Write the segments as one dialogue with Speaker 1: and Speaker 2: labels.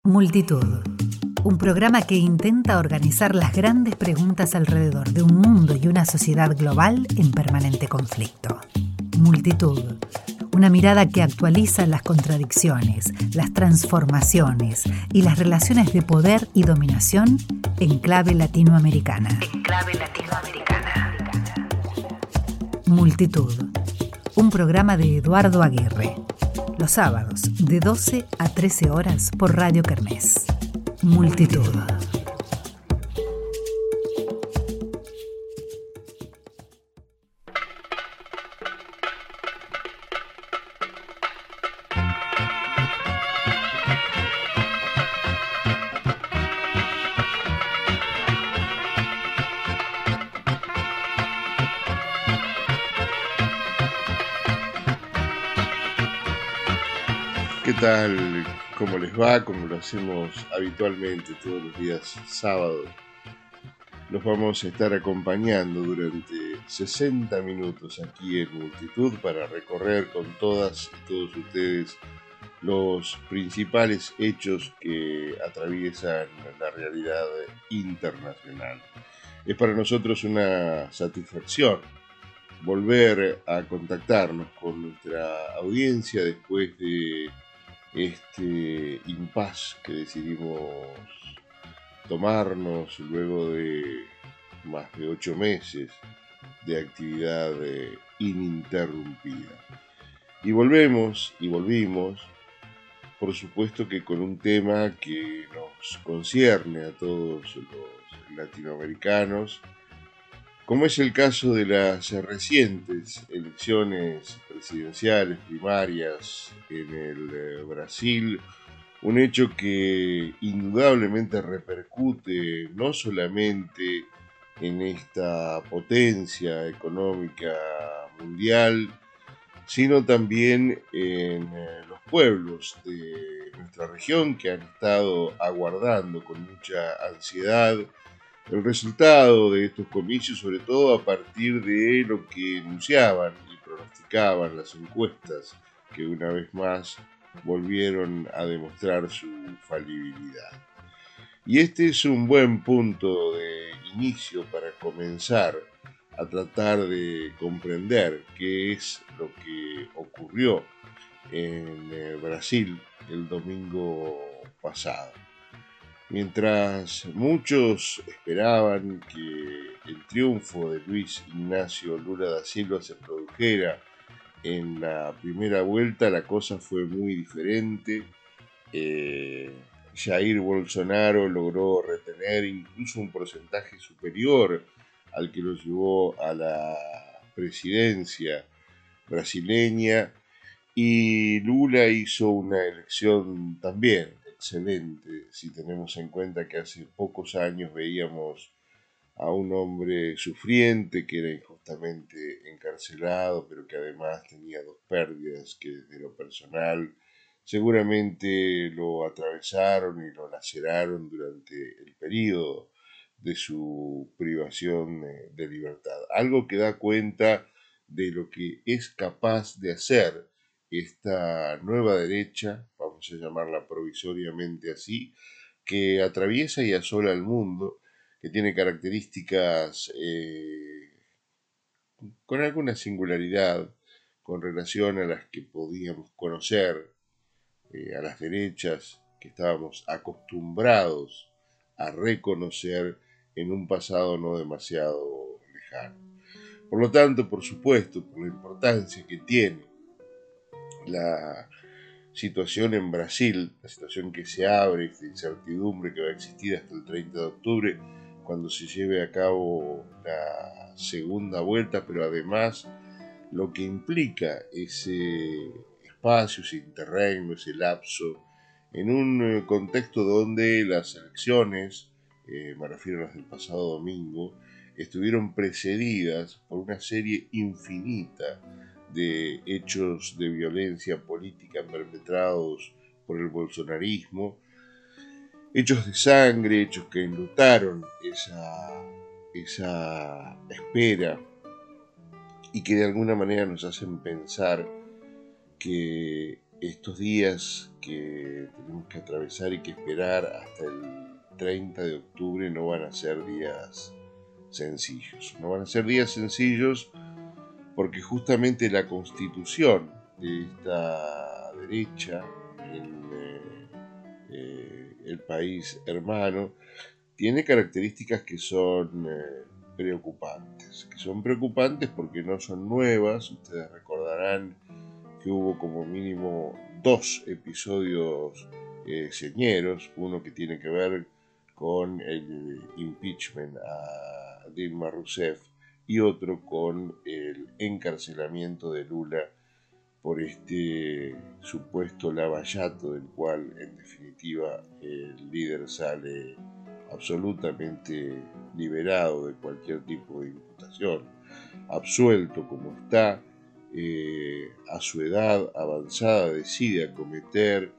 Speaker 1: Multitud, un programa que intenta organizar las grandes preguntas alrededor de un mundo y una sociedad global en permanente conflicto. Multitud, una mirada que actualiza las contradicciones, las transformaciones y las relaciones de poder y dominación en clave latinoamericana. Multitud, un programa de Eduardo Aguirre. Los sábados, de 12 a 13 horas por Radio Kermés. Multitud.
Speaker 2: ¿Qué tal? ¿Cómo les va? Como lo hacemos habitualmente todos los días sábados. Los vamos a estar acompañando durante 60 minutos aquí en Multitud para recorrer con todas y todos ustedes los principales hechos que atraviesan la realidad internacional. Es para nosotros una satisfacción volver a contactarnos con nuestra audiencia después de este impasse que decidimos tomarnos luego de más de 8 meses de actividad ininterrumpida. Y volvimos, por supuesto que con un tema que nos concierne a todos los latinoamericanos, como es el caso de las recientes elecciones presidenciales primarias en el Brasil, un hecho que indudablemente repercute no solamente en esta potencia económica mundial, sino también en los pueblos de nuestra región que han estado aguardando con mucha ansiedad el resultado de estos comicios, sobre todo a partir de lo que enunciaban y pronosticaban las encuestas, que una vez más volvieron a demostrar su falibilidad. Y este es un buen punto de inicio para comenzar a tratar de comprender qué es lo que ocurrió en Brasil el domingo pasado. Mientras muchos esperaban que el triunfo de Luis Ignacio Lula da Silva se produjera en la primera vuelta, la cosa fue muy diferente. Jair Bolsonaro logró retener incluso un porcentaje superior al que lo llevó a la presidencia brasileña, y Lula hizo una elección también excelente, si tenemos en cuenta que hace pocos años veíamos a un hombre sufriente que era injustamente encarcelado, pero que además tenía 2 pérdidas que desde lo personal seguramente lo atravesaron y lo laceraron durante el periodo de su privación de libertad. Algo que da cuenta de lo que es capaz de hacer esta nueva derecha, vamos a llamarla provisoriamente así, que atraviesa y asola el mundo, que tiene características con alguna singularidad con relación a las que podíamos conocer, a las derechas que estábamos acostumbrados a reconocer en un pasado no demasiado lejano. Por lo tanto, por supuesto, por la importancia que tiene la situación en Brasil, la situación que se abre, esta incertidumbre que va a existir hasta el 30 de octubre, cuando se lleve a cabo la segunda vuelta, pero además lo que implica ese espacio, ese interregno, ese lapso, en un contexto donde las elecciones, me refiero a las del pasado domingo, estuvieron precedidas por una serie infinita de hechos de violencia política perpetrados por el bolsonarismo, hechos de sangre, hechos que enlutaron esa espera y que de alguna manera nos hacen pensar que estos días que tenemos que atravesar y que esperar hasta el 30 de octubre no van a ser días sencillos. No van a ser días sencillos porque justamente la constitución de esta derecha en el país hermano tiene características que son preocupantes. Que son preocupantes porque no son nuevas. Ustedes recordarán que hubo como mínimo 2 episodios señeros, uno que tiene que ver con el impeachment a Dilma Rousseff y otro con el encarcelamiento de Lula por este supuesto lavallato del cual en definitiva el líder sale absolutamente liberado de cualquier tipo de imputación, absuelto como está, a su edad avanzada decide acometer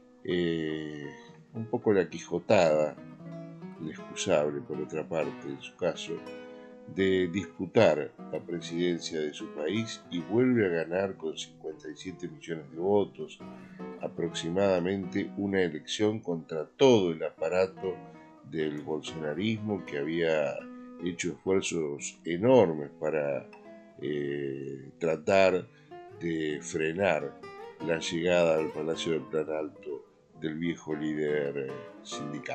Speaker 2: un poco la quijotada, inexcusable por otra parte en su caso, de disputar la presidencia de su país y vuelve a ganar con 57 millones de votos, aproximadamente una elección contra todo el aparato del bolsonarismo que había hecho esfuerzos enormes para tratar de frenar la llegada al Palacio del Plan Alto del viejo líder sindical.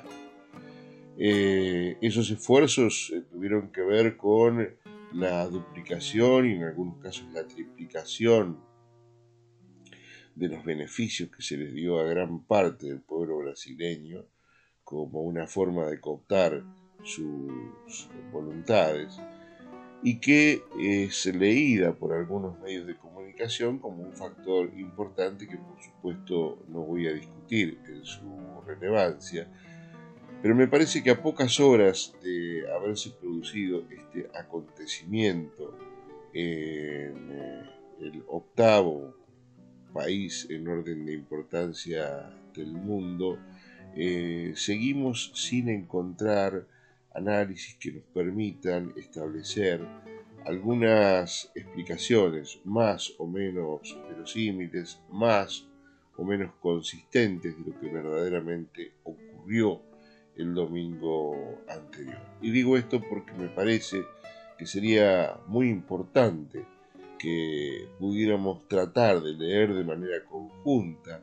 Speaker 2: Esos esfuerzos tuvieron que ver con la duplicación y en algunos casos la triplicación de los beneficios que se les dio a gran parte del pueblo brasileño como una forma de cooptar sus voluntades y que es leída por algunos medios de comunicación como un factor importante que por supuesto no voy a discutir en su relevancia, pero me parece que a pocas horas de haberse producido este acontecimiento en el octavo país en orden de importancia del mundo, seguimos sin encontrar análisis que nos permitan establecer algunas explicaciones más o menos verosímiles, más o menos consistentes de lo que verdaderamente ocurrió el domingo anterior. Y digo esto porque me parece que sería muy importante que pudiéramos tratar de leer de manera conjunta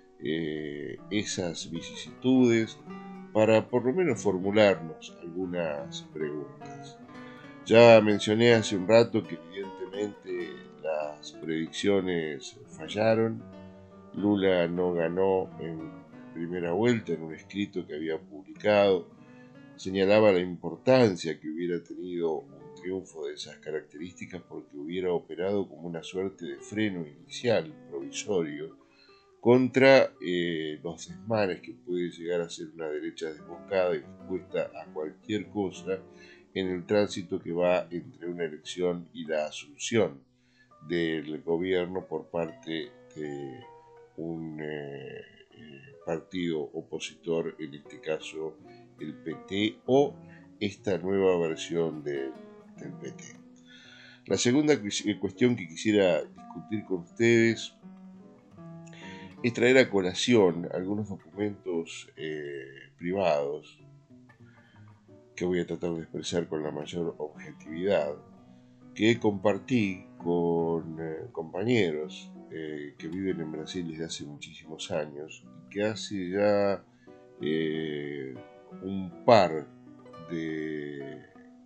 Speaker 2: esas vicisitudes para por lo menos formularnos algunas preguntas. Ya mencioné hace un rato que evidentemente las predicciones fallaron. Lula no ganó en primera vuelta. En un escrito que había publicado señalaba la importancia que hubiera tenido un triunfo de esas características porque hubiera operado como una suerte de freno inicial provisorio contra los desmanes que puede llegar a ser una derecha desbocada y dispuesta a cualquier cosa en el tránsito que va entre una elección y la asunción del gobierno por parte de un partido opositor, en este caso el PT o esta nueva versión del PT. La segunda cuestión que quisiera discutir con ustedes es traer a colación algunos documentos privados que voy a tratar de expresar con la mayor objetividad, que compartí con compañeros que viven en Brasil desde hace muchísimos años y que hace ya un par de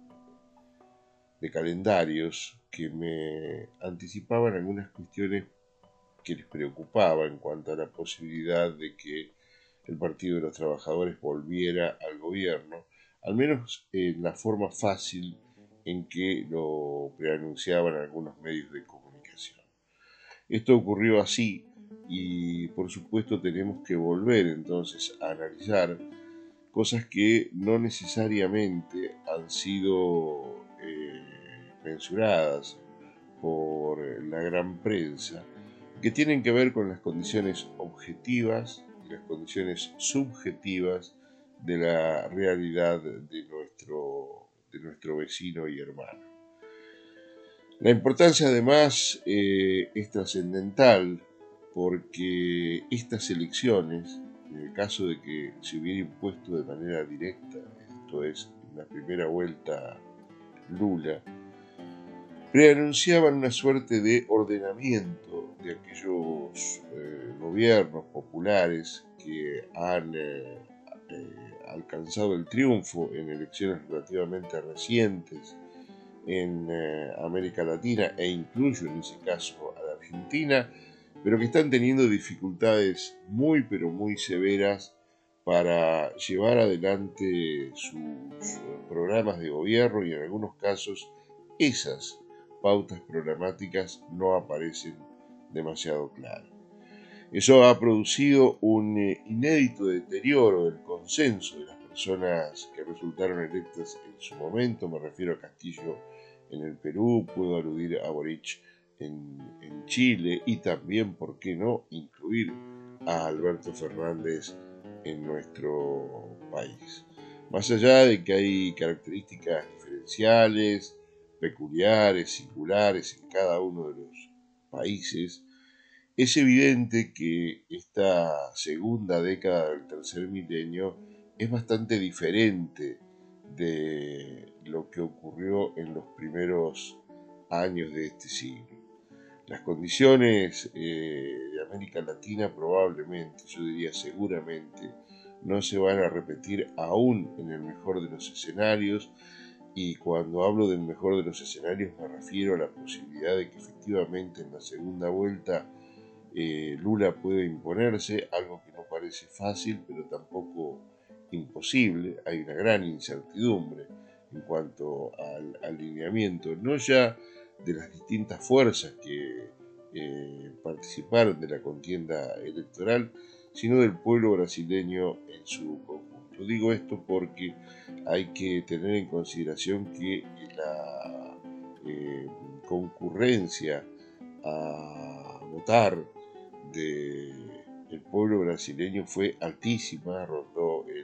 Speaker 2: calendarios que me anticipaban algunas cuestiones que les preocupaba en cuanto a la posibilidad de que el Partido de los Trabajadores volviera al gobierno, al menos en la forma fácil en que lo preanunciaban algunos medios de comunicación. Esto ocurrió así y por supuesto tenemos que volver entonces a analizar cosas que no necesariamente han sido mensuradas por la gran prensa, que tienen que ver con las condiciones objetivas y las condiciones subjetivas de la realidad de nuestro vecino y hermano. La importancia además es trascendental porque estas elecciones, en el caso de que se hubiera impuesto de manera directa, esto es, en la primera vuelta Lula, preanunciaban una suerte de ordenamiento de aquellos gobiernos populares que han alcanzado el triunfo en elecciones relativamente recientes en América Latina, e incluyo en ese caso a la Argentina, pero que están teniendo dificultades muy pero muy severas para llevar adelante sus programas de gobierno, y en algunos casos esas pautas programáticas no aparecen demasiado claras. Eso ha producido un inédito deterioro del consenso de las personas que resultaron electas en su momento. Me refiero a Castillo en el Perú, puedo aludir a Boric en Chile, y también, ¿por qué no?, incluir a Alberto Fernández en nuestro país. Más allá de que hay características diferenciales, peculiares, singulares en cada uno de los países, es evidente que esta segunda década del tercer milenio es bastante diferente de lo que ocurrió en los primeros años de este siglo. Las condiciones de América Latina probablemente, yo diría seguramente, no se van a repetir aún en el mejor de los escenarios, y cuando hablo del mejor de los escenarios me refiero a la posibilidad de que efectivamente en la segunda vuelta Lula puede imponerse, algo que no parece fácil, pero tampoco imposible. Hay una gran incertidumbre en cuanto al alineamiento, no ya de las distintas fuerzas que participaron de la contienda electoral, sino del pueblo brasileño en su conjunto. Digo esto porque hay que tener en consideración que la concurrencia a votar del pueblo brasileño fue altísima, rondó el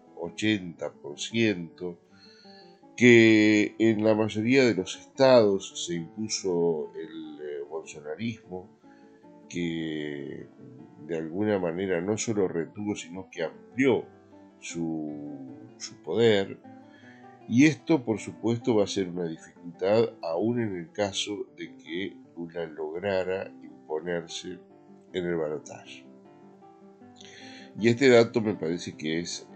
Speaker 2: 80%, que en la mayoría de los estados se impuso el bolsonarismo, que de alguna manera no solo retuvo, sino que amplió su poder. Y esto, por supuesto, va a ser una dificultad aún en el caso de que Lula lograra imponerse en el balotaje. Y este dato me parece que es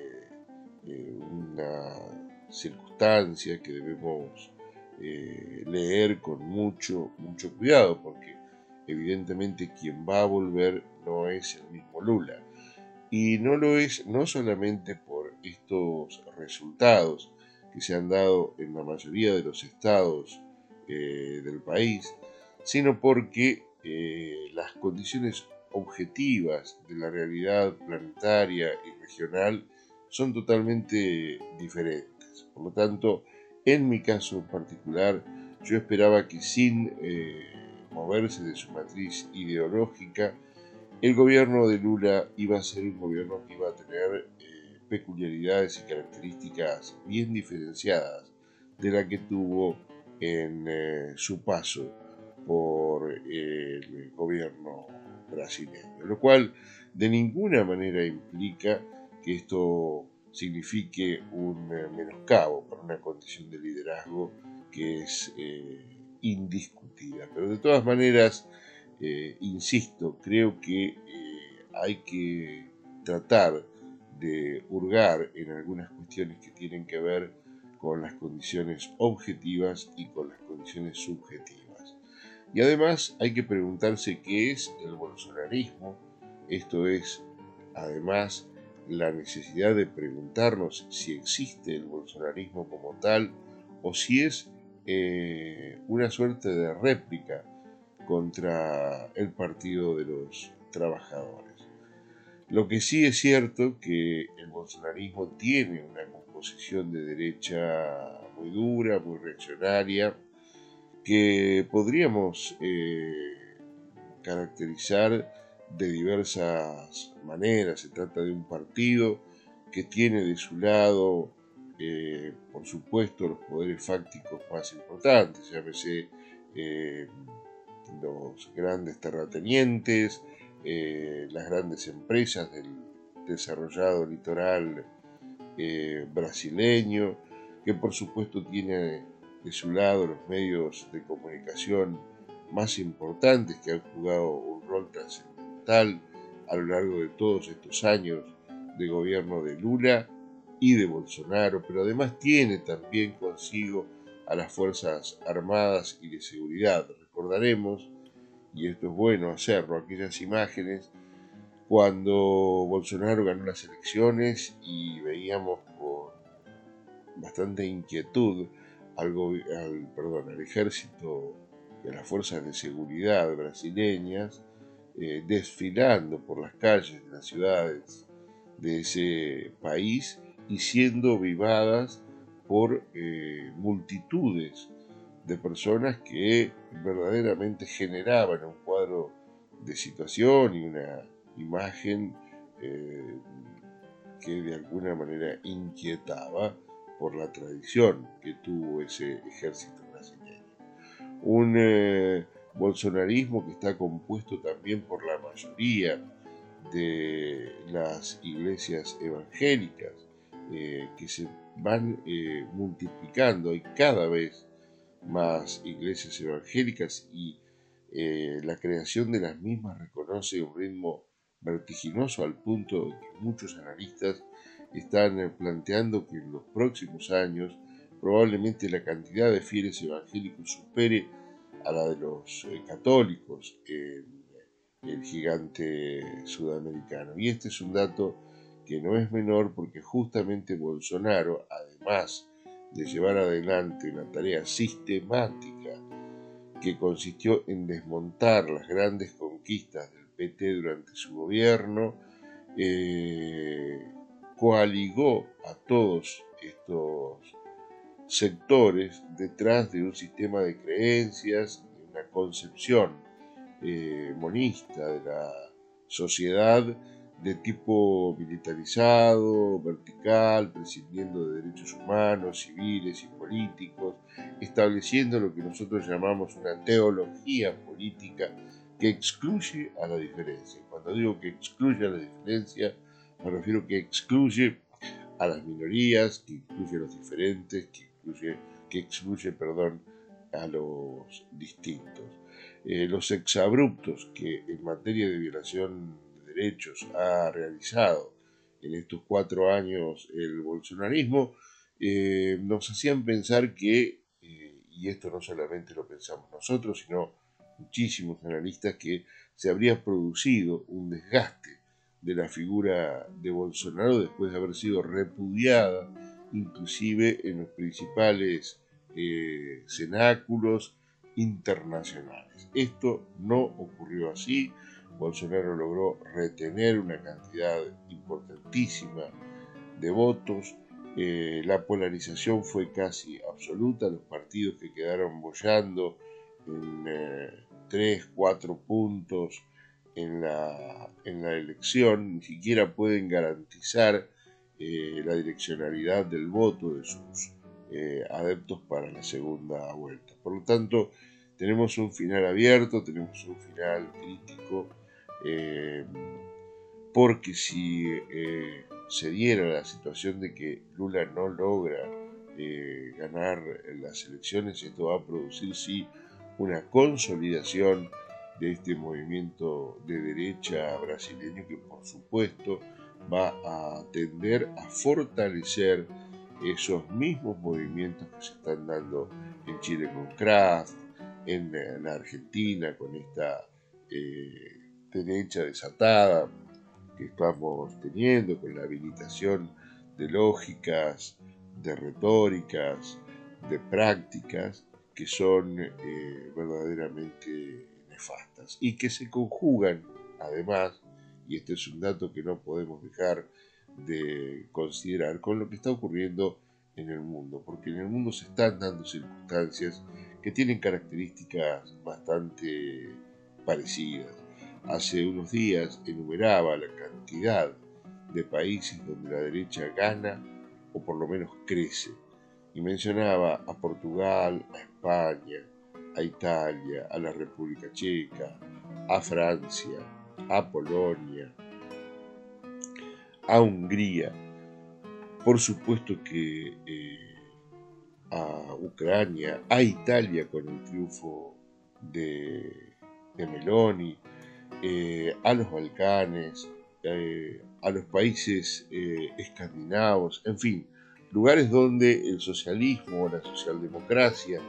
Speaker 2: una circunstancia que debemos leer con mucho cuidado, porque evidentemente quien va a volver no es el mismo Lula. Y no lo es no solamente por estos resultados que se han dado en la mayoría de los estados del país, sino porque las condiciones objetivas de la realidad planetaria y regional son totalmente diferentes. Por lo tanto, en mi caso en particular, yo esperaba que sin moverse de su matriz ideológica, el gobierno de Lula iba a ser un gobierno que iba a tener peculiaridades y características bien diferenciadas de la que tuvo en su paso por el gobierno brasileño, lo cual de ninguna manera implica que esto signifique un menoscabo para una condición de liderazgo que es indiscutida. Pero de todas maneras, insisto, creo que hay que tratar de hurgar en algunas cuestiones que tienen que ver con las condiciones objetivas y con las condiciones subjetivas. Y además hay que preguntarse qué es el bolsonarismo. Esto es, además, la necesidad de preguntarnos si existe el bolsonarismo como tal o si es una suerte de réplica contra el Partido de los Trabajadores. Lo que sí es cierto que el bolsonarismo tiene una composición de derecha muy dura, muy reaccionaria, que podríamos caracterizar de diversas maneras. Se trata de un partido que tiene de su lado, por supuesto, los poderes fácticos más importantes, llámese los grandes terratenientes, las grandes empresas del desarrollado litoral brasileño, que por supuesto tiene de su lado los medios de comunicación más importantes que han jugado un rol trascendental a lo largo de todos estos años de gobierno de Lula y de Bolsonaro, pero además tiene también consigo a las Fuerzas Armadas y de Seguridad. Recordaremos, y esto es bueno hacerlo, aquellas imágenes cuando Bolsonaro ganó las elecciones y veíamos con bastante inquietud al ejército y a las fuerzas de seguridad brasileñas desfilando por las calles de las ciudades de ese país y siendo vivadas por multitudes de personas que verdaderamente generaban un cuadro de situación y una imagen que de alguna manera inquietaba por la tradición que tuvo ese ejército brasileño. Un bolsonarismo que está compuesto también por la mayoría de las iglesias evangélicas que se van multiplicando. Hay cada vez más iglesias evangélicas y la creación de las mismas reconoce un ritmo vertiginoso al punto de que muchos analistas están planteando que en los próximos años probablemente la cantidad de fieles evangélicos supere a la de los católicos en el gigante sudamericano. Y este es un dato que no es menor porque justamente Bolsonaro, además de llevar adelante una tarea sistemática que consistió en desmontar las grandes conquistas del PT durante su gobierno, coaligó a todos estos sectores detrás de un sistema de creencias, de una concepción monista de la sociedad de tipo militarizado, vertical, prescindiendo de derechos humanos, civiles y políticos, estableciendo lo que nosotros llamamos una teología política que excluye a la diferencia. Cuando digo que excluye a la diferencia, me refiero que excluye a las minorías, que incluye a los diferentes, que excluye a los distintos. Los exabruptos que en materia de violación de derechos ha realizado en estos 4 años el bolsonarismo nos hacían pensar que, y esto no solamente lo pensamos nosotros, sino muchísimos analistas, que se habría producido un desgaste de la figura de Bolsonaro después de haber sido repudiada inclusive en los principales cenáculos internacionales. Esto no ocurrió así. Bolsonaro logró retener una cantidad importantísima de votos. La polarización fue casi absoluta. Los partidos que quedaron boyando en 3, 4 puntos en la elección ni siquiera pueden garantizar la direccionalidad del voto de sus adeptos para la segunda vuelta. Por lo tanto, tenemos un final abierto, tenemos un final crítico, porque si se diera la situación de que Lula no logra ganar las elecciones, esto va a producir sí una consolidación de este movimiento de derecha brasileño que por supuesto va a tender a fortalecer esos mismos movimientos que se están dando en Chile con Kraft, en la Argentina con esta derecha desatada que estamos teniendo, con la habilitación de lógicas, de retóricas, de prácticas que son verdaderamente nefastas y que se conjugan además, y este es un dato que no podemos dejar de considerar, con lo que está ocurriendo en el mundo, porque en el mundo se están dando circunstancias que tienen características bastante parecidas. Hace unos días enumeraba la cantidad de países donde la derecha gana o por lo menos crece, y mencionaba a Portugal, a España, a Italia, a la República Checa, a Francia, a Polonia, a Hungría, por supuesto que a Ucrania, a Italia con el triunfo de Meloni, a los Balcanes, a los países escandinavos, en fin, lugares donde el socialismo o la socialdemocracia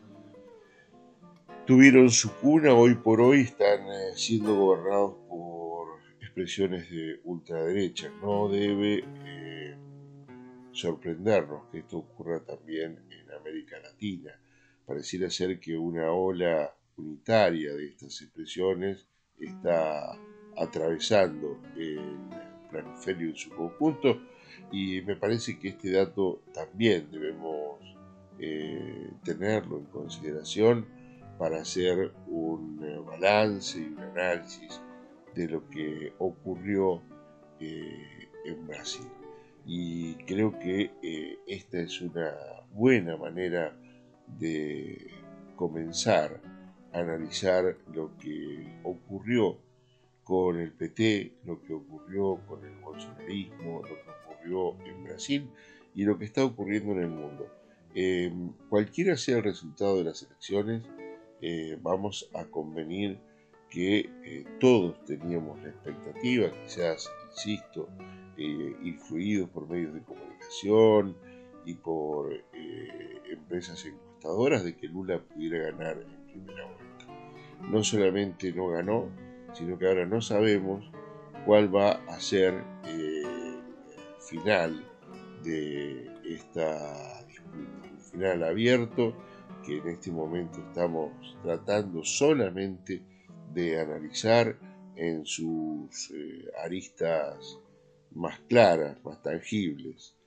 Speaker 2: tuvieron su cuna, hoy por hoy están siendo gobernados por expresiones de ultraderecha. No debe sorprendernos que esto ocurra también en América Latina. Pareciera ser que una ola unitaria de estas expresiones está atravesando el planiferio en su conjunto, y me parece que este dato también debemos tenerlo en consideración para hacer un balance y un análisis de lo que ocurrió en Brasil. Y creo que esta es una buena manera de comenzar a analizar lo que ocurrió con el PT, lo que ocurrió con el bolsonarismo, lo que ocurrió en Brasil y lo que está ocurriendo en el mundo. Cualquiera sea el resultado de las elecciones, vamos a convenir que todos teníamos la expectativa, quizás, insisto, influidos por medios de comunicación y por empresas encuestadoras, de que Lula pudiera ganar en primera vuelta. No solamente no ganó, sino que ahora no sabemos cuál va a ser el final de esta disputa. Un final abierto que en este momento estamos tratando solamente de analizar en sus aristas más claras, más tangibles.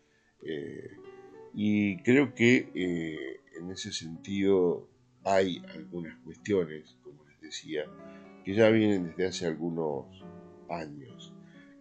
Speaker 2: Y creo que en ese sentido hay algunas cuestiones, como les decía, que ya vienen desde hace algunos años,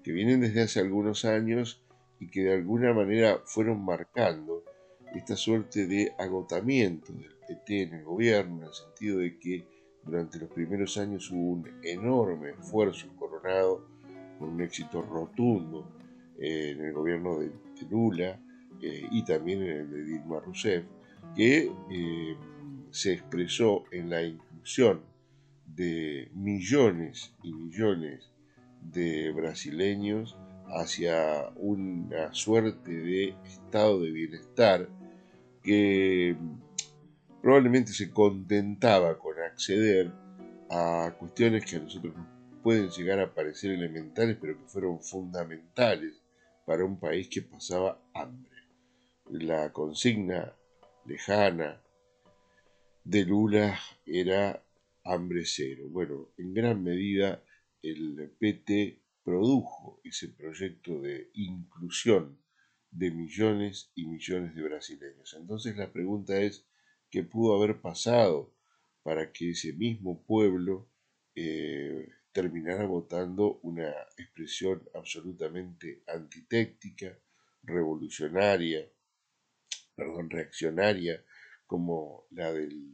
Speaker 2: y que de alguna manera fueron marcando esta suerte de agotamiento del PT en el gobierno, en el sentido de que durante los primeros años hubo un enorme esfuerzo coronado con un éxito rotundo en el gobierno de Lula y también en el de Dilma Rousseff, que se expresó en la inclusión de millones y millones de brasileños hacia una suerte de estado de bienestar que probablemente se contentaba con acceder a cuestiones que a nosotros nos pueden llegar a parecer elementales, pero que fueron fundamentales para un país que pasaba hambre. La consigna lejana de Lula era hambre cero. Bueno, en gran medida el PT produjo ese proyecto de inclusión de millones y millones de brasileños. Entonces la pregunta es, ¿qué pudo haber pasado para que ese mismo pueblo terminara votando una expresión absolutamente antitéctica, reaccionaria, como la del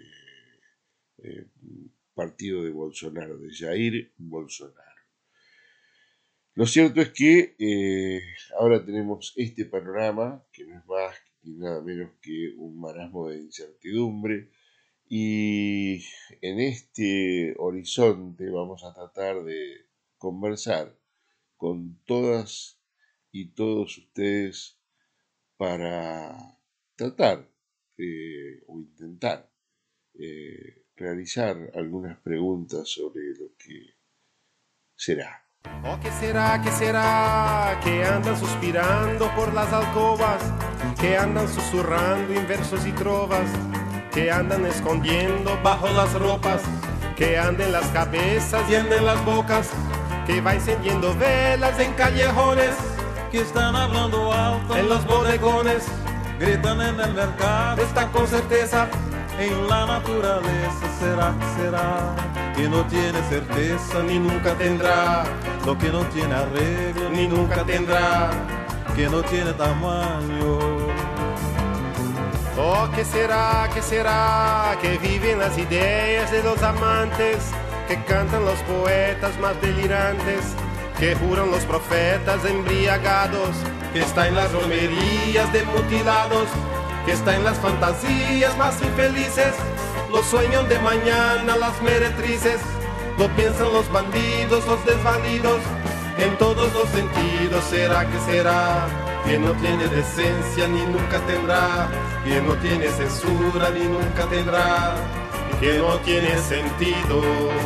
Speaker 2: partido de Bolsonaro, de Jair Bolsonaro? Lo cierto es que ahora tenemos este panorama, que no es más ni nada menos que un marasmo de incertidumbre, y en este horizonte vamos a tratar de conversar con todas y todos ustedes para tratar o intentar realizar algunas preguntas sobre lo que será.
Speaker 3: Oh, ¿qué será, qué será? Que andan suspirando por las alcobas, que andan susurrando en versos y trovas, que andan escondiendo bajo las ropas, que andan en las cabezas y andan en las bocas, que va encendiendo velas en callejones,
Speaker 4: que están hablando alto
Speaker 3: en los bodegones,
Speaker 4: gritan en el mercado,
Speaker 3: están con certeza
Speaker 4: en la naturaleza. Será, será que no tiene certeza
Speaker 3: ni nunca tendrá,
Speaker 4: lo que no tiene arreglo
Speaker 3: ni nunca tendrá,
Speaker 4: que no tiene tamaño.
Speaker 3: Oh, ¿qué será que viven las ideas de los amantes, que cantan los poetas más delirantes, que juran los profetas embriagados, que está en las romerías de mutilados, que está en las fantasías más infelices, los sueños de mañana las meretrices, lo piensan los bandidos, los desvalidos, en todos los sentidos? ¿Será que no tiene decencia ni nunca tendrá, que no tiene censura ni nunca tendrá, que no tiene sentido?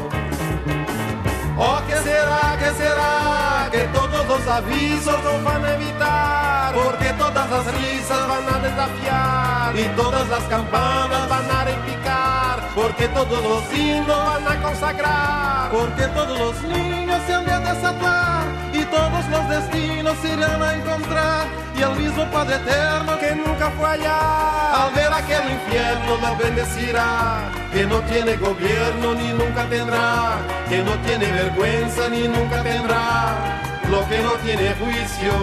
Speaker 3: Oh, ¿qué será que todos los avisos nos van a evitar? Porque todas las risas van a desafiar y todas las campanas van a repicar, porque todos los himnos van a consagrar, porque todos los niños se han de desatar y todos los destinos se irán a encontrar, y el mismo Padre Eterno que nunca fue allá, al ver aquel infierno lo bendecirá, que no tiene gobierno ni nunca tendrá, que no tiene vergüenza ni nunca tendrá, lo que no tiene juicio.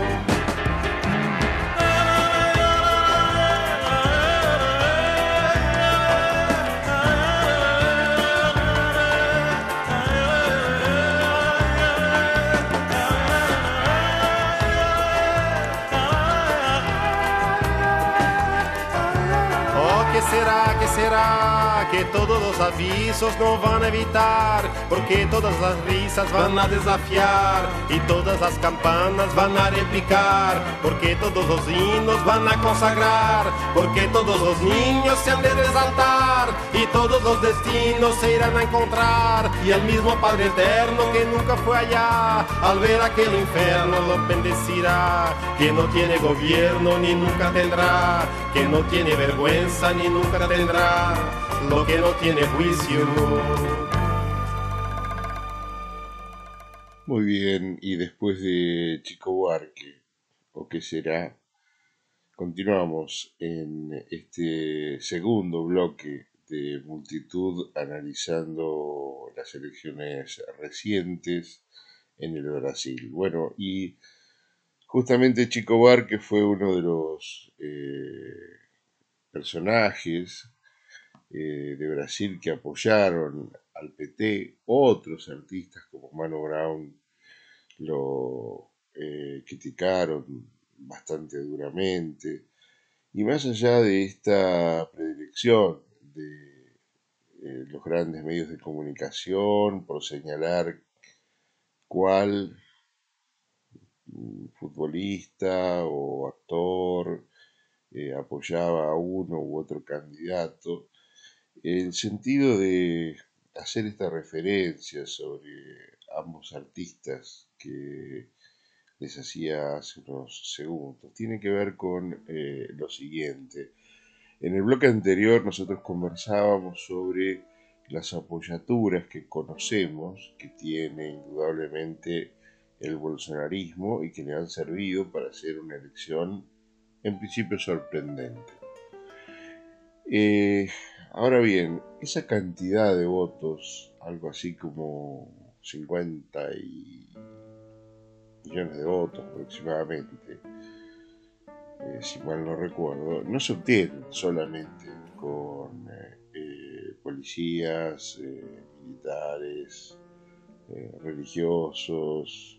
Speaker 3: ¿Qué será que todos los avisos no van a evitar? Porque todas las risas van a desafiar y todas las campanas van a replicar, porque todos los himnos van a consagrar, porque todos los niños se han de resaltar y todos los destinos se irán a encontrar, y el mismo Padre Eterno que nunca fue allá, al ver aquel infierno lo bendecirá, que no tiene gobierno ni nunca tendrá, que no tiene vergüenza ni nunca tendrá, lo que no tiene juicio.
Speaker 2: Muy bien, y después de Chico Buarque, ¿o qué será? Continuamos en este segundo bloque de Multitud analizando las elecciones recientes en el Brasil. Bueno, y justamente Chico Buarque fue uno de los personajes de Brasil que apoyaron al PT. Otros artistas como Mano Brown lo criticaron bastante duramente, y más allá de esta predilección de los grandes medios de comunicación por señalar cuál futbolista o actor apoyaba a uno u otro candidato, el sentido de hacer esta referencia sobre ambos artistas que les hacía hace unos segundos tiene que ver con lo siguiente. En el bloque anterior nosotros conversábamos sobre las apoyaturas que conocemos que tiene indudablemente el bolsonarismo y que le han servido para hacer una elección en principio sorprendente. Ahora bien, esa cantidad de votos, algo así como 50 millones de votos aproximadamente, si mal no recuerdo, no se obtienen solamente con policías, militares, religiosos,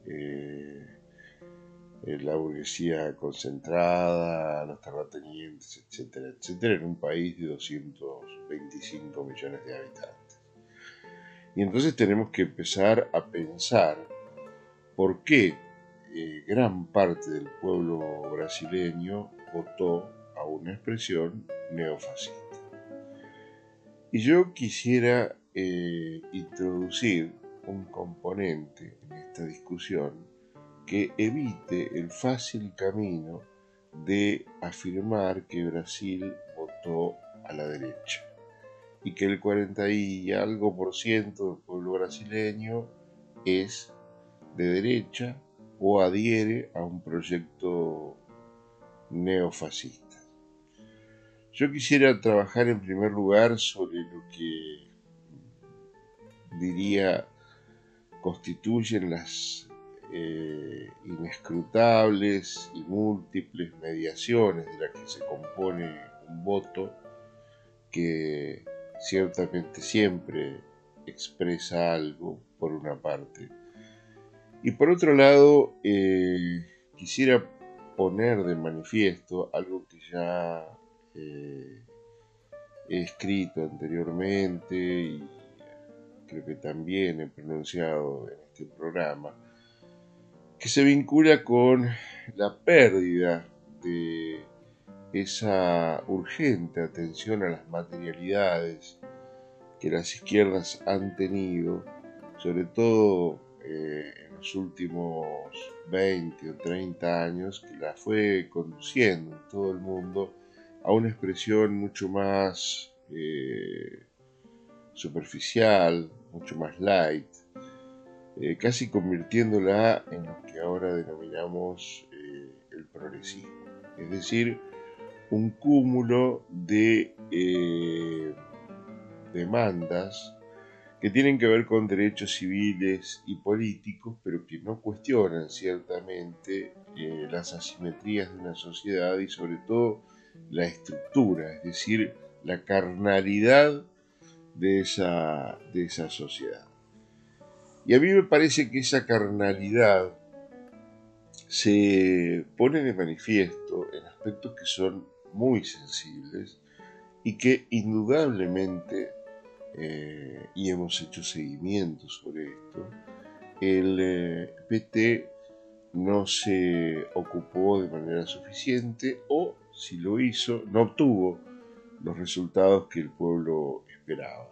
Speaker 2: la burguesía concentrada, los terratenientes, etcétera, etcétera, en un país de 225 millones de habitantes. Y entonces tenemos que empezar a pensar por qué gran parte del pueblo brasileño votó a una expresión neofascista. Y yo quisiera introducir un componente en esta discusión que evite el fácil camino de afirmar que Brasil votó a la derecha y que el 40 y algo % del pueblo brasileño es de derecha o adhiere a un proyecto neofascista. Yo quisiera trabajar en primer lugar sobre lo que diría constituyen las inescrutables y múltiples mediaciones de las que se compone un voto que ciertamente siempre expresa algo por una parte. Y por otro lado, quisiera poner de manifiesto algo que ya he escrito anteriormente y creo que también he pronunciado en este programa, que se vincula con la pérdida de esa urgente atención a las materialidades que las izquierdas han tenido, sobre todo en los últimos 20 o 30 años, que la fue conduciendo en todo el mundo a una expresión mucho más superficial, mucho más light, casi convirtiéndola en lo que ahora denominamos el progresismo, es decir, un cúmulo de demandas que tienen que ver con derechos civiles y políticos, pero que no cuestionan ciertamente las asimetrías de una sociedad y sobre todo la estructura, es decir, la carnalidad de esa sociedad. Y a mí me parece que esa carnalidad se pone de manifiesto en aspectos que son muy sensibles y que indudablemente, y hemos hecho seguimiento sobre esto, el PT no se ocupó de manera suficiente o, si lo hizo, no obtuvo los resultados que el pueblo esperaba.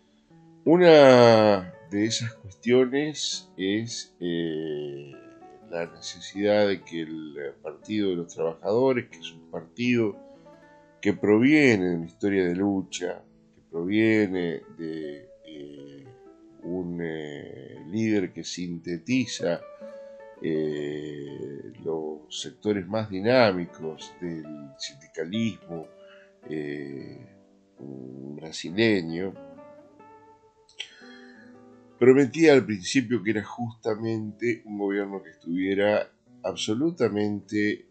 Speaker 2: Una de esas cuestiones es la necesidad de que el Partido de los Trabajadores, que es un partido que proviene de una historia de lucha, que proviene de un líder que sintetiza los sectores más dinámicos del sindicalismo brasileño, prometía al principio que era justamente un gobierno que estuviera absolutamente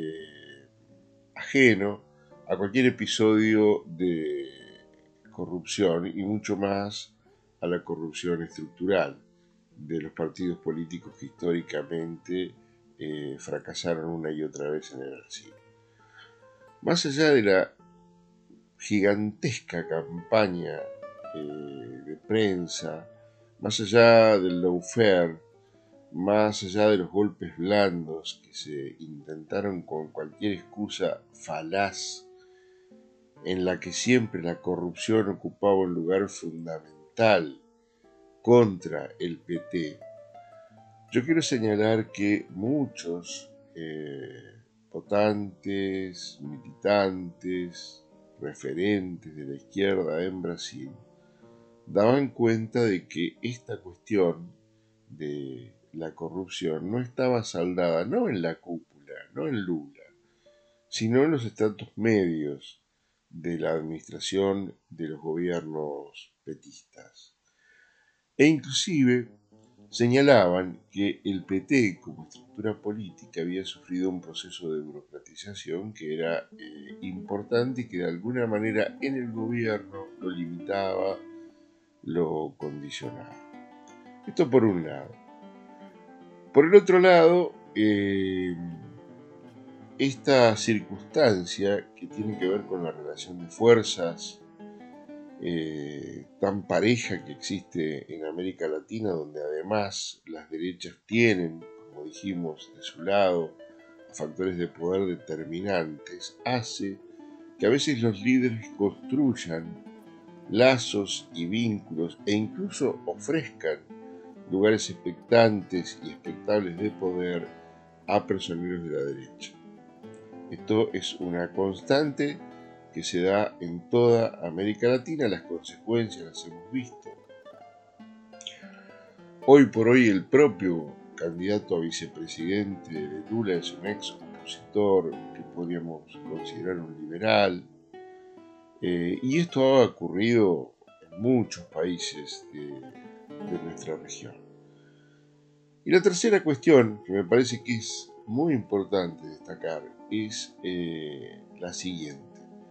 Speaker 2: ajeno a cualquier episodio de corrupción y mucho más a la corrupción estructural de los partidos políticos que históricamente fracasaron una y otra vez en el Brasil. Más allá de la gigantesca campaña de prensa, más allá del lawfare, más allá de los golpes blandos que se intentaron con cualquier excusa falaz, en la que siempre la corrupción ocupaba un lugar fundamental contra el PT, yo quiero señalar que muchos votantes, militantes, referentes de la izquierda en Brasil daban cuenta de que esta cuestión de la corrupción no estaba saldada no en la cúpula, no en Lula, sino en los estratos medios de la administración de los gobiernos petistas. E inclusive señalaban que el PT como estructura política había sufrido un proceso de burocratización que era importante y que de alguna manera en el gobierno lo limitaba, lo condicionaba. Esto por un lado. Por el otro lado, esta circunstancia que tiene que ver con la relación de fuerzas tan pareja que existe en América Latina, donde además las derechas tienen, como dijimos, de su lado factores de poder determinantes, hace que a veces los líderes construyan lazos y vínculos e incluso ofrezcan lugares expectantes y expectables de poder a personeros de la derecha. Esto es una constante que se da en toda América Latina, las consecuencias las hemos visto. Hoy por hoy el propio candidato a vicepresidente de Lula es un ex opositor que podríamos considerar un liberal, y esto ha ocurrido en muchos países de nuestra región. Y la tercera cuestión, que me parece que es muy importante destacar, es la siguiente.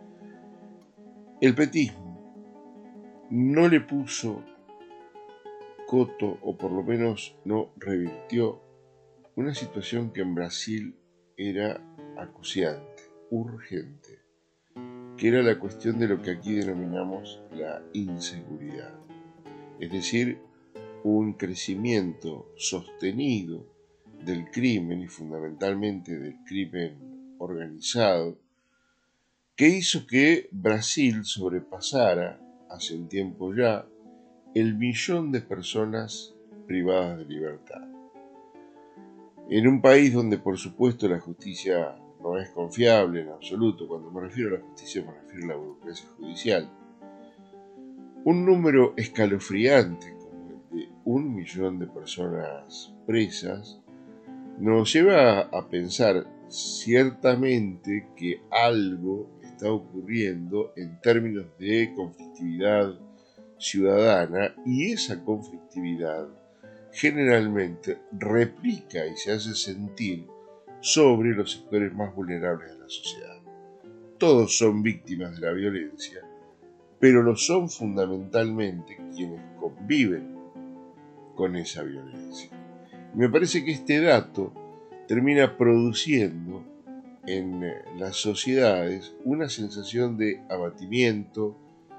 Speaker 2: El petismo no le puso coto, o por lo menos no revirtió, una situación que en Brasil era acuciante, urgente, que era la cuestión de lo que aquí denominamos la inseguridad. Es decir, un crecimiento sostenido del crimen y fundamentalmente del crimen organizado, que hizo que Brasil sobrepasara, hace un tiempo ya, el 1.000.000 de personas privadas de libertad. En un país donde, por supuesto, la justicia no es confiable en absoluto, cuando me refiero a la justicia me refiero a la burocracia judicial, un número escalofriante como el de 1.000.000 de personas presas nos lleva a pensar ciertamente que algo está ocurriendo en términos de conflictividad ciudadana, y esa conflictividad generalmente replica y se hace sentir sobre los sectores más vulnerables de la sociedad. Todos son víctimas de la violencia, pero lo son fundamentalmente quienes conviven con esa violencia. Me parece que este dato termina produciendo en las sociedades una sensación de abatimiento,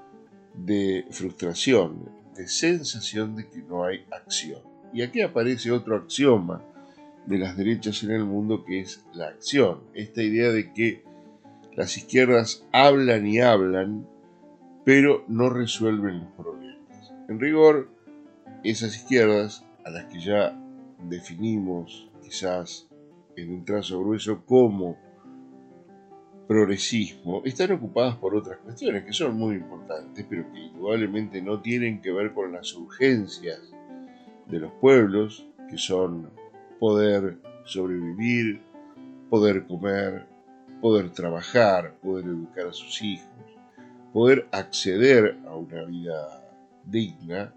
Speaker 2: de frustración, de sensación de que no hay acción. Y aquí aparece otro axioma de las derechas en el mundo, que es la acción. Esta idea de que las izquierdas hablan y hablan, pero no resuelven los problemas. En rigor, esas izquierdas, a las que ya definimos quizás en un trazo grueso como progresismo, están ocupadas por otras cuestiones que son muy importantes, pero que indudablemente no tienen que ver con las urgencias de los pueblos, que son poder sobrevivir, poder comer, poder trabajar, poder educar a sus hijos, poder acceder a una vida digna.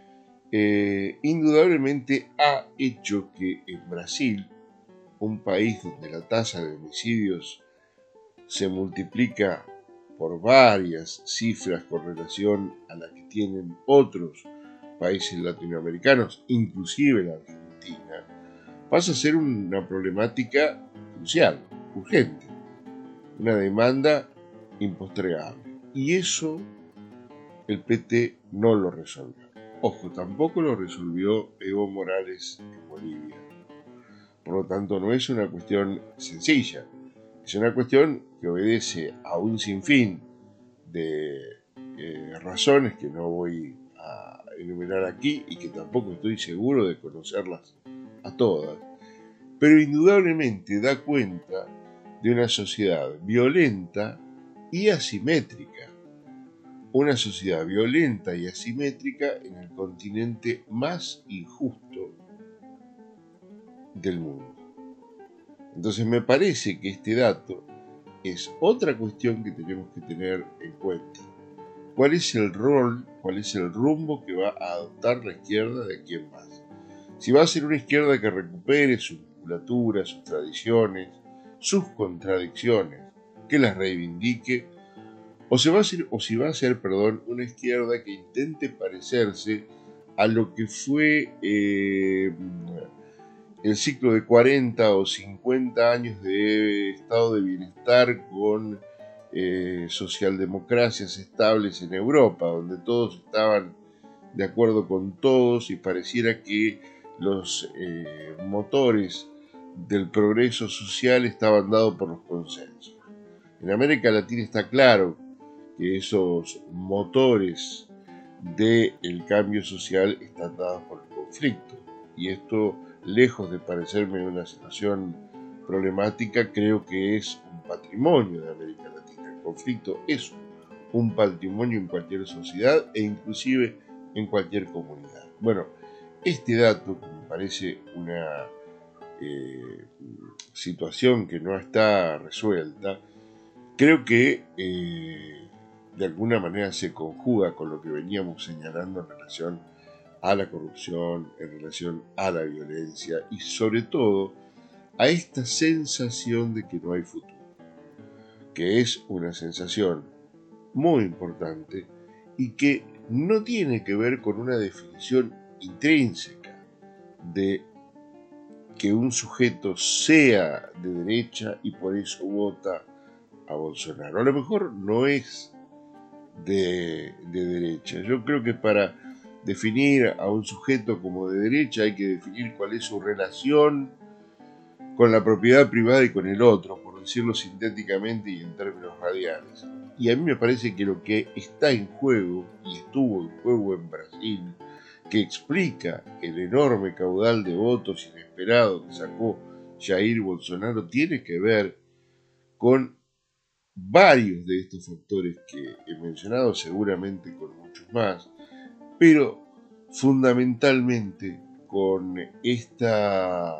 Speaker 2: Indudablemente ha hecho que en Brasil, un país donde la tasa de homicidios se multiplica por varias cifras con relación a la que tienen otros países latinoamericanos, inclusive la Argentina, pasa a ser una problemática crucial, urgente, una demanda impostergable. Y eso el PT no lo resolvió. Ojo, tampoco lo resolvió Evo Morales en Bolivia. Por lo tanto, no es una cuestión sencilla. Es una cuestión que obedece a un sinfín de razones que no voy a enumerar aquí y que tampoco estoy seguro de conocerlas a todas, pero indudablemente da cuenta de una sociedad violenta y asimétrica. Una sociedad violenta y asimétrica en el continente más injusto del mundo. Entonces me parece que este dato es otra cuestión que tenemos que tener en cuenta. ¿Cuál es el rol, cuál es el rumbo que va a adoptar la izquierda de aquí en más? Si va a ser una izquierda que recupere su musculatura, sus tradiciones, sus contradicciones, que las reivindique, o si va a ser, una izquierda que intente parecerse a lo que fue el ciclo de 40 o 50 años de estado de bienestar con socialdemocracias estables en Europa, donde todos estaban de acuerdo con todos y pareciera que los motores del progreso social estaban dados por los consensos. En América Latina está claro que esos motores del cambio social están dados por el conflicto, y esto, lejos de parecerme una situación problemática, creo que es un patrimonio de América Latina. El conflicto es un patrimonio en cualquier sociedad e inclusive en cualquier comunidad. Bueno, este dato, que me parece una situación que no está resuelta, creo que de alguna manera se conjuga con lo que veníamos señalando en relación a la corrupción, en relación a la violencia y sobre todo a esta sensación de que no hay futuro, que es una sensación muy importante y que no tiene que ver con una definición intrínseca de que un sujeto sea de derecha y por eso vota a Bolsonaro. A lo mejor no es de derecha. Yo creo que para definir a un sujeto como de derecha hay que definir cuál es su relación con la propiedad privada y con el otro, por decirlo sintéticamente y en términos radiales. Y a mí me parece que lo que está en juego, y estuvo en juego en Brasil, que explica el enorme caudal de votos inesperados que sacó Jair Bolsonaro, tiene que ver con varios de estos factores que he mencionado, seguramente con muchos más, pero fundamentalmente con esta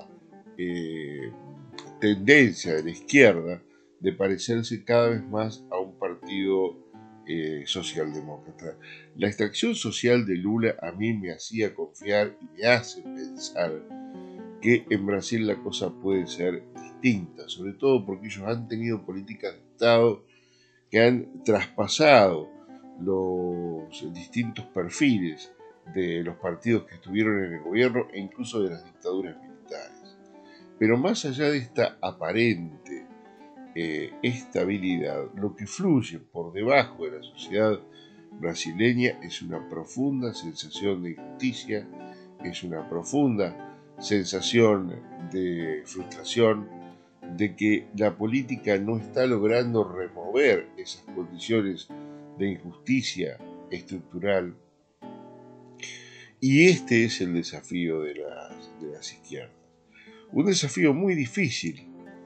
Speaker 2: tendencia de la izquierda de parecerse cada vez más a un partido socialdemócrata. La extracción social de Lula a mí me hacía confiar y me hace pensar que en Brasil la cosa puede ser distinta, sobre todo porque ellos han tenido políticas de Estado que han traspasado los distintos perfiles de los partidos que estuvieron en el gobierno e incluso de las dictaduras militares. Pero más allá de esta aparente estabilidad, lo que fluye por debajo de la sociedad brasileña es una profunda sensación de injusticia, es una profunda sensación de frustración, de que la política no está logrando remover esas condiciones de injusticia estructural. Y este es el desafío de las izquierdas. Un desafío muy difícil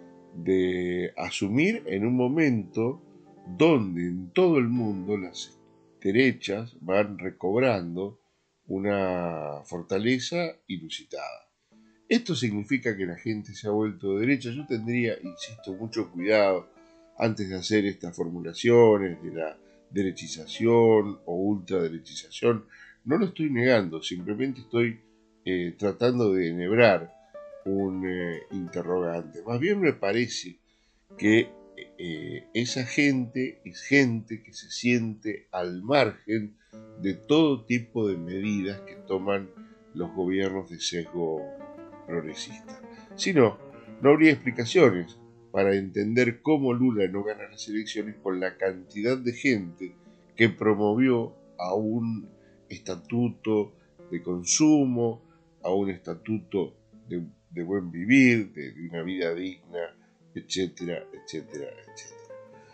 Speaker 2: de asumir en un momento donde en todo el mundo las derechas van recobrando una fortaleza inusitada. Esto significa que la gente se ha vuelto de derecha. Yo tendría, insisto, mucho cuidado antes de hacer estas formulaciones de la derechización o ultraderechización. No lo estoy negando, simplemente estoy tratando de enhebrar un interrogante. Más bien me parece que esa gente es gente que se siente al margen de todo tipo de medidas que toman los gobiernos de sesgo progresista. Si no, no habría explicaciones para entender cómo Lula no gana las elecciones con la cantidad de gente que promovió a un estatuto de consumo, a un estatuto de buen vivir, de una vida digna, etcétera, etcétera, etcétera.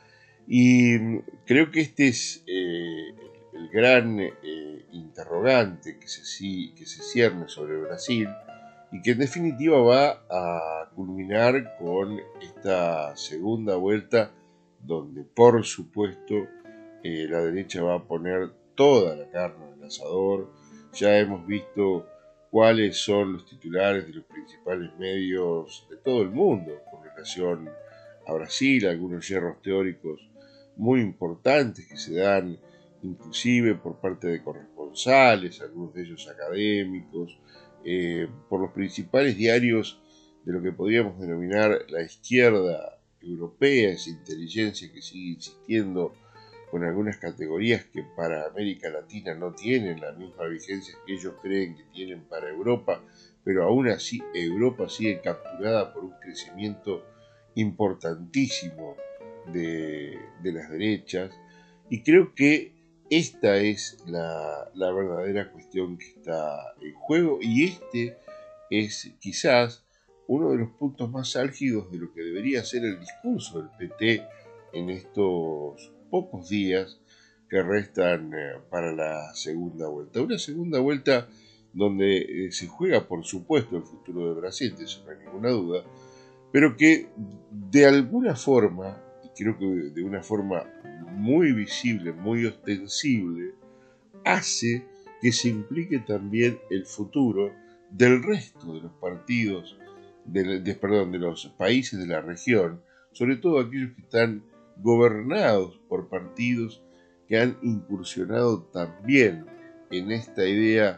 Speaker 2: Y creo que este es el gran interrogante que se cierne sobre Brasil y que en definitiva va a culminar con esta segunda vuelta donde por supuesto la derecha va a poner toda la carne en el asador. Ya hemos visto cuáles son los titulares de los principales medios de todo el mundo con relación a Brasil, algunos hierros teóricos muy importantes que se dan inclusive por parte de corresponsales, algunos de ellos académicos, por los principales diarios de lo que podríamos denominar la izquierda europea, esa inteligencia que sigue insistiendo con algunas categorías que para América Latina no tienen la misma vigencia que ellos creen que tienen para Europa, pero aún así Europa sigue capturada por un crecimiento importantísimo de las derechas, y creo que esta es la verdadera cuestión que está en juego, y este es quizás uno de los puntos más álgidos de lo que debería ser el discurso del PT en estos pocos días que restan para la segunda vuelta. Una segunda vuelta donde se juega, por supuesto, el futuro de Brasil, de eso no hay ninguna duda, pero que de alguna forma, y creo que de una forma muy visible, muy ostensible, hace que se implique también el futuro del resto de los partidos, de los países de la región, sobre todo aquellos que están gobernados por partidos que han incursionado también en esta idea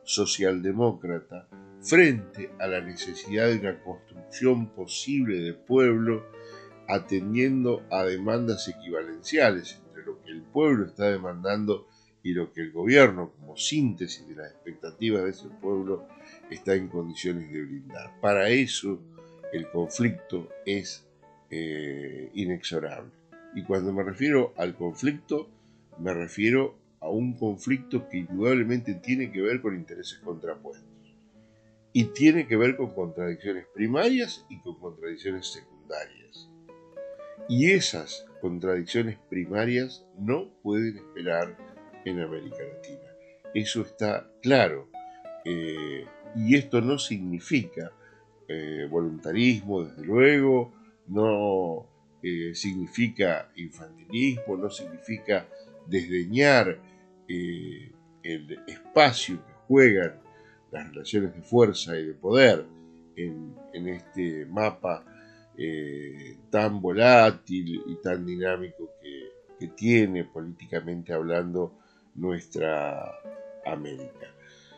Speaker 2: socialdemócrata frente a la necesidad de una construcción posible de pueblo atendiendo a demandas equivalenciales entre lo que el pueblo está demandando y lo que el gobierno, como síntesis de las expectativas de ese pueblo, está en condiciones de brindar. Para eso el conflicto es inexorable. Y cuando me refiero al conflicto, me refiero a un conflicto que indudablemente tiene que ver con intereses contrapuestos. Y tiene que ver con contradicciones primarias y con contradicciones secundarias. Y esas contradicciones primarias no pueden esperar en América Latina. Eso está claro. Y esto no significa voluntarismo, desde luego, no significa infantilismo, no significa desdeñar el espacio que juegan las relaciones de fuerza y de poder en este mapa tan volátil y tan dinámico que tiene políticamente hablando nuestra América.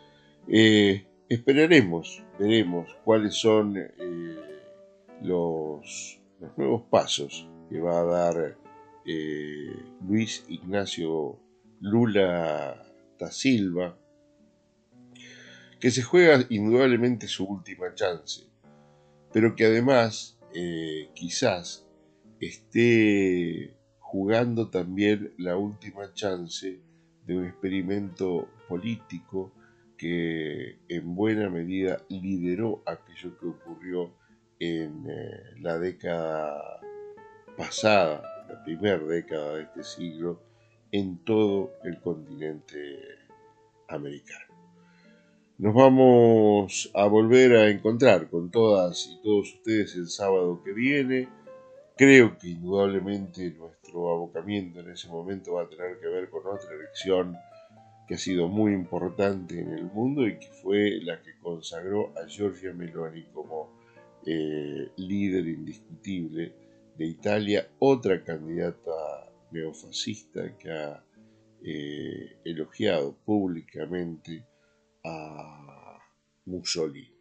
Speaker 2: Veremos cuáles son los nuevos pasos que va a dar Luis Ignacio Lula da Silva, que se juega indudablemente su última chance, pero que además quizás esté jugando también la última chance de un experimento político que en buena medida lideró aquello que ocurrió en la década pasada, la primera década de este siglo, en todo el continente americano. Nos vamos a volver a encontrar con todas y todos ustedes el sábado que viene. Creo que indudablemente nuestro abocamiento en ese momento va a tener que ver con otra elección que ha sido muy importante en el mundo y que fue la que consagró a Giorgia Meloni como líder indiscutible de Italia, otra candidata neofascista que ha elogiado públicamente a Mussolini.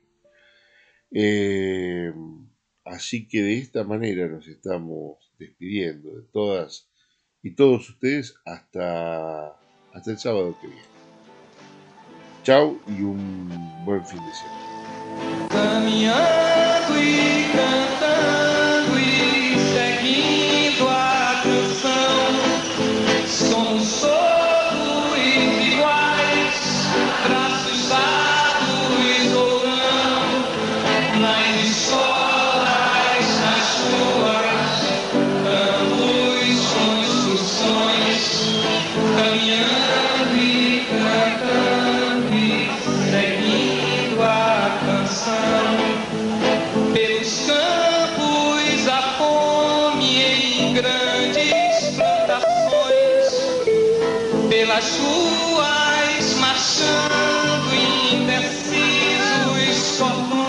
Speaker 2: Así que de esta manera nos estamos despidiendo de todas y todos ustedes hasta el sábado que viene. Chau y un buen fin de semana.
Speaker 5: Caminhando e cantando e seguindo a canção, somos todos iguais, braços dados orando nas escolas, nas ruas, dando sonhos, instruções, caminhando e cantando e seguindo a canção. Pelos campos a fome em grandes plantações, pelas ruas marchando indecisos cordões.